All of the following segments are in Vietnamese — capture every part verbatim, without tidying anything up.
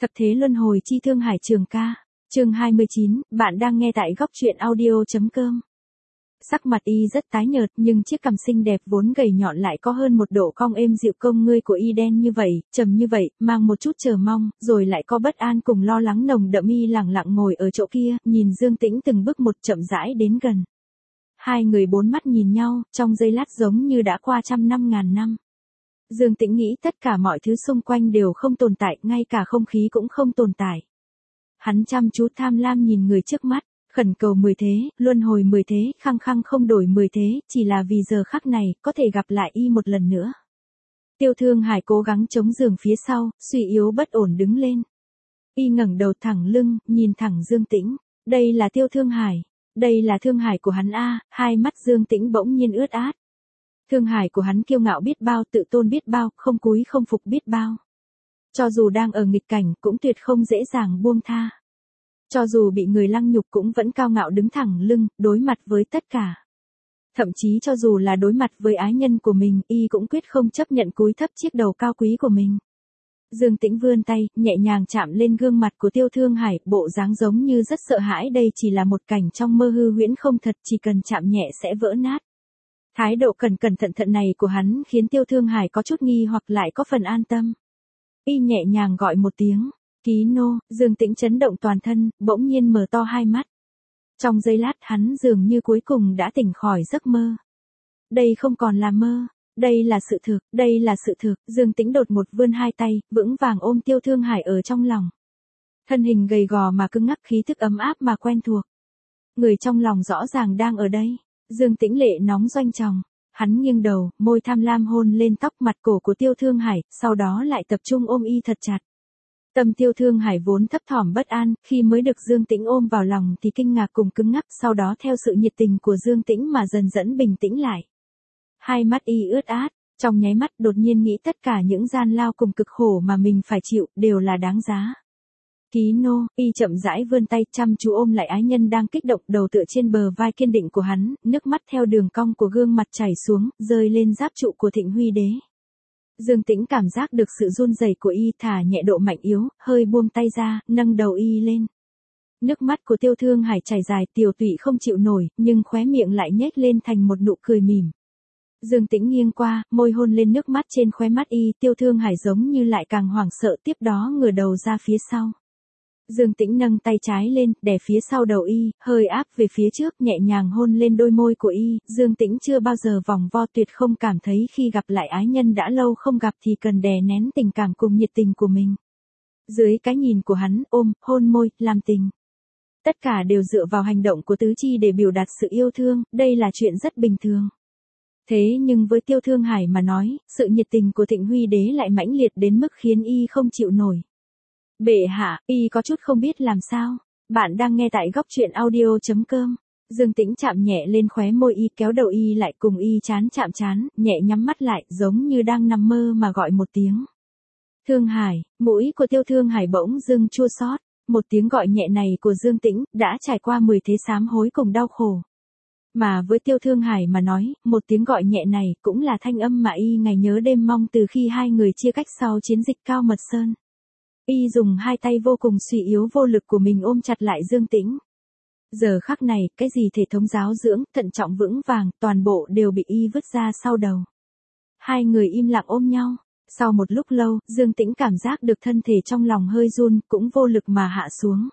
Thập thế luân hồi chi Thương Hải Trường ca. Chương hai mươi chín, bạn đang nghe tại góc truyện audio chấm com. Sắc mặt y rất tái nhợt, nhưng chiếc cằm xinh đẹp vốn gầy nhọn lại có hơn một độ cong êm dịu. Công ngươi của y đen như vậy, trầm như vậy, mang một chút chờ mong, rồi lại có bất an cùng lo lắng nồng đậm. Y lặng lặng ngồi ở chỗ kia, nhìn Dương Tĩnh từng bước một chậm rãi đến gần. Hai người bốn mắt nhìn nhau, trong giây lát giống như đã qua trăm năm ngàn năm. Dương Tĩnh nghĩ tất cả mọi thứ xung quanh đều không tồn tại, ngay cả không khí cũng không tồn tại. Hắn chăm chú tham lam nhìn người trước mắt, khẩn cầu mười thế, luân hồi mười thế, khăng khăng không đổi mười thế, chỉ là vì giờ khắc này, có thể gặp lại y một lần nữa. Tiêu Thương Hải cố gắng chống giường phía sau, suy yếu bất ổn đứng lên. Y ngẩng đầu thẳng lưng, nhìn thẳng Dương Tĩnh. Đây là Tiêu Thương Hải. Đây là Thương Hải của hắn a. Hai mắt Dương Tĩnh bỗng nhiên ướt át. Thương Hải của hắn kiêu ngạo biết bao, tự tôn biết bao, không cúi không phục biết bao. Cho dù đang ở nghịch cảnh, cũng tuyệt không dễ dàng buông tha. Cho dù bị người lăng nhục cũng vẫn cao ngạo đứng thẳng lưng, đối mặt với tất cả. Thậm chí cho dù là đối mặt với ái nhân của mình, y cũng quyết không chấp nhận cúi thấp chiếc đầu cao quý của mình. Dương Tĩnh vươn tay, nhẹ nhàng chạm lên gương mặt của Tiêu Thương Hải, bộ dáng giống như rất sợ hãi. Đây chỉ là một cảnh trong mơ hư huyễn không thật, chỉ cần chạm nhẹ sẽ vỡ nát. Thái độ cẩn cẩn thận thận này của hắn khiến Tiêu Thương Hải có chút nghi hoặc lại có phần an tâm. Y nhẹ nhàng gọi một tiếng, Ký nô. Dương Tĩnh chấn động toàn thân, bỗng nhiên mở to hai mắt. Trong giây lát hắn dường như cuối cùng đã tỉnh khỏi giấc mơ. Đây không còn là mơ, đây là sự thực, đây là sự thực. Dương Tĩnh đột một vươn hai tay, vững vàng ôm Tiêu Thương Hải ở trong lòng. Thân hình gầy gò mà cứng ngắc, khí thức ấm áp mà quen thuộc. Người trong lòng rõ ràng đang ở đây. Dương Tĩnh lệ nóng doanh tròng, hắn nghiêng đầu, môi tham lam hôn lên tóc mặt cổ của Tiêu Thương Hải, sau đó lại tập trung ôm y thật chặt. Tâm Tiêu Thương Hải vốn thấp thỏm bất an, khi mới được Dương Tĩnh ôm vào lòng thì kinh ngạc cùng cứng ngắc, sau đó theo sự nhiệt tình của Dương Tĩnh mà dần dần bình tĩnh lại. Hai mắt y ướt át, trong nháy mắt đột nhiên nghĩ tất cả những gian lao cùng cực khổ mà mình phải chịu, đều là đáng giá. Ký nô. Y chậm rãi vươn tay chăm chú ôm lại ái nhân đang kích động, đầu tựa trên bờ vai kiên định của hắn, nước mắt theo đường cong của gương mặt chảy xuống, rơi lên giáp trụ của Thịnh Huy Đế. Dương Tĩnh cảm giác được sự run rẩy của y, thả nhẹ độ mạnh yếu, hơi buông tay ra, nâng đầu y lên. Nước mắt của Tiêu Thương Hải chảy dài, tiểu tụy không chịu nổi, nhưng khóe miệng lại nhếch lên thành một nụ cười mỉm. Dương Tĩnh nghiêng qua, môi hôn lên nước mắt trên khóe mắt y, Tiêu Thương Hải giống như lại càng hoảng sợ, tiếp đó ngửa đầu ra phía sau. Dương Tĩnh nâng tay trái lên, đè phía sau đầu y, hơi áp về phía trước, nhẹ nhàng hôn lên đôi môi của y. Dương Tĩnh chưa bao giờ vòng vo, tuyệt không cảm thấy khi gặp lại ái nhân đã lâu không gặp thì cần đè nén tình cảm cùng nhiệt tình của mình. Dưới cái nhìn của hắn, ôm, hôn môi, làm tình. Tất cả đều dựa vào hành động của tứ chi để biểu đạt sự yêu thương, đây là chuyện rất bình thường. Thế nhưng với Tiêu Thương Hải mà nói, sự nhiệt tình của Thịnh Huy Đế lại mãnh liệt đến mức khiến y không chịu nổi. Bệ hạ, y có chút không biết làm sao. Bạn đang nghe tại góc truyện audio chấm com. Dương Tĩnh chạm nhẹ lên khóe môi y, kéo đầu y lại cùng y chán chạm chán, nhẹ nhắm mắt lại, giống như đang nằm mơ mà gọi một tiếng. Thương Hải. Mũi của Tiêu Thương Hải bỗng dưng chua xót. Một tiếng gọi nhẹ này của Dương Tĩnh đã trải qua mười thế sám hối cùng đau khổ. Mà với Tiêu Thương Hải mà nói, một tiếng gọi nhẹ này cũng là thanh âm mà y ngày nhớ đêm mong từ khi hai người chia cách sau chiến dịch Cao Mật Sơn. Y dùng hai tay vô cùng suy yếu vô lực của mình ôm chặt lại Dương Tĩnh. Giờ khắc này, cái gì thể thống giáo dưỡng, thận trọng vững vàng, toàn bộ đều bị y vứt ra sau đầu. Hai người im lặng ôm nhau. Sau một lúc lâu, Dương Tĩnh cảm giác được thân thể trong lòng hơi run, cũng vô lực mà hạ xuống.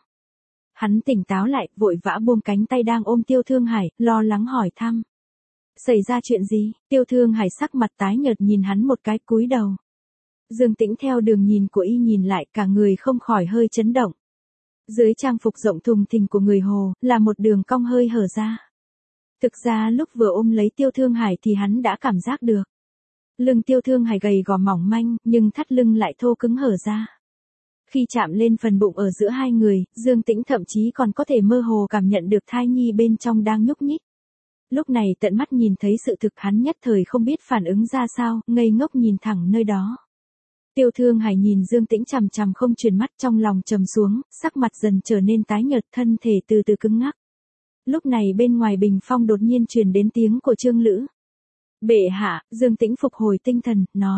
Hắn tỉnh táo lại, vội vã buông cánh tay đang ôm Tiêu Thương Hải, lo lắng hỏi thăm. Xảy ra chuyện gì? Tiêu Thương Hải sắc mặt tái nhợt nhìn hắn một cái, cúi đầu. Dương Tĩnh theo đường nhìn của y nhìn lại, cả người không khỏi hơi chấn động. Dưới trang phục rộng thùng thình của người Hồ, là một đường cong hơi hở ra. Thực ra lúc vừa ôm lấy Tiêu Thương Hải thì hắn đã cảm giác được. Lưng Tiêu Thương Hải gầy gò mỏng manh, nhưng thắt lưng lại thô cứng hở ra. Khi chạm lên phần bụng ở giữa hai người, Dương Tĩnh thậm chí còn có thể mơ hồ cảm nhận được thai nhi bên trong đang nhúc nhích. Lúc này tận mắt nhìn thấy sự thực, hắn nhất thời không biết phản ứng ra sao, ngây ngốc nhìn thẳng nơi đó. Tiêu Thương Hải nhìn Dương Tĩnh chằm chằm không chuyển mắt, trong lòng trầm xuống, sắc mặt dần trở nên tái nhợt, thân thể từ từ cứng ngắc. Lúc này bên ngoài bình phong đột nhiên truyền đến tiếng của Trương Lữ. Bệ hạ. Dương Tĩnh phục hồi tinh thần, nói.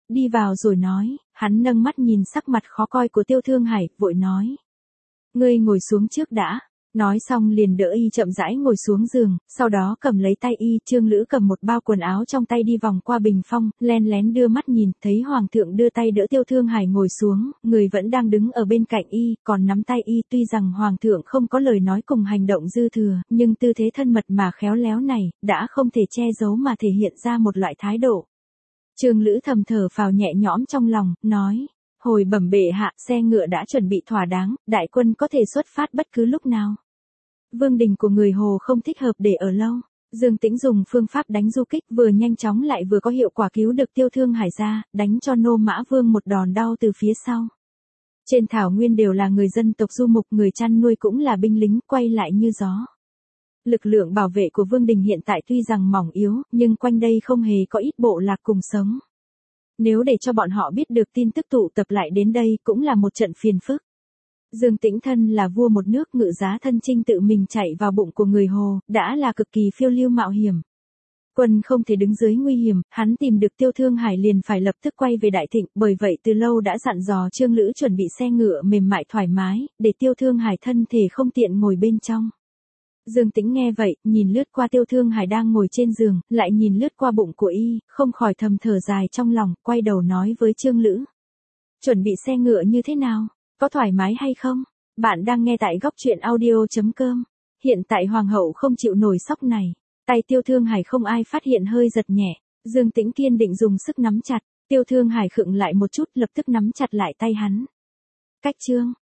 đi vào rồi nói, hắn nâng mắt nhìn sắc mặt khó coi của Tiêu Thương Hải, vội nói. Ngươi ngồi xuống trước đã. Nói xong liền đỡ y chậm rãi ngồi xuống giường, sau đó cầm lấy tay y, Trương Lữ cầm một bao quần áo trong tay đi vòng qua bình phong, len lén đưa mắt nhìn, thấy Hoàng thượng đưa tay đỡ Tiêu Thương Hải ngồi xuống, người vẫn đang đứng ở bên cạnh y, còn nắm tay y, tuy rằng Hoàng thượng không có lời nói cùng hành động dư thừa, nhưng tư thế thân mật mà khéo léo này, đã không thể che giấu mà thể hiện ra một loại thái độ. Trương Lữ thầm thở phào nhẹ nhõm trong lòng, nói. Hồi bẩm bệ hạ, xe ngựa đã chuẩn bị thỏa đáng, đại quân có thể xuất phát bất cứ lúc nào. Vương đình của người Hồ không thích hợp để ở lâu. Dương Tĩnh dùng phương pháp đánh du kích vừa nhanh chóng lại vừa có hiệu quả cứu được Tiêu Thương Hải ra, đánh cho Nô Mã Vương một đòn đau từ phía sau. Trên thảo nguyên đều là người dân tộc du mục, người chăn nuôi cũng là binh lính, quay lại như gió. Lực lượng bảo vệ của Vương đình hiện tại tuy rằng mỏng yếu, nhưng quanh đây không hề có ít bộ lạc cùng sống. Nếu để cho bọn họ biết được tin tức tụ tập lại đến đây cũng là một trận phiền phức. Dương Tĩnh thân là vua một nước, ngự giá thân chinh tự mình chạy vào bụng của người Hồ, đã là cực kỳ phiêu lưu mạo hiểm. Quân không thể đứng dưới nguy hiểm, hắn tìm được Tiêu Thương Hải liền phải lập tức quay về Đại Thịnh, bởi vậy từ lâu đã dặn dò Trương Lữ chuẩn bị xe ngựa mềm mại thoải mái, để Tiêu Thương Hải thân thể không tiện ngồi bên trong. Dương Tĩnh nghe vậy, nhìn lướt qua Tiêu Thương Hải đang ngồi trên giường, lại nhìn lướt qua bụng của y, không khỏi thầm thở dài trong lòng, quay đầu nói với Trương Lữ. Chuẩn bị xe ngựa như thế nào? Có thoải mái hay không? Bạn đang nghe tại góc truyện audio chấm com. Hiện tại Hoàng hậu không chịu nổi sốc này. Tay Tiêu Thương Hải không ai phát hiện hơi giật nhẹ. Dương Tĩnh kiên định dùng sức nắm chặt. Tiêu Thương Hải khựng lại một chút, lập tức nắm chặt lại tay hắn. Cách chương.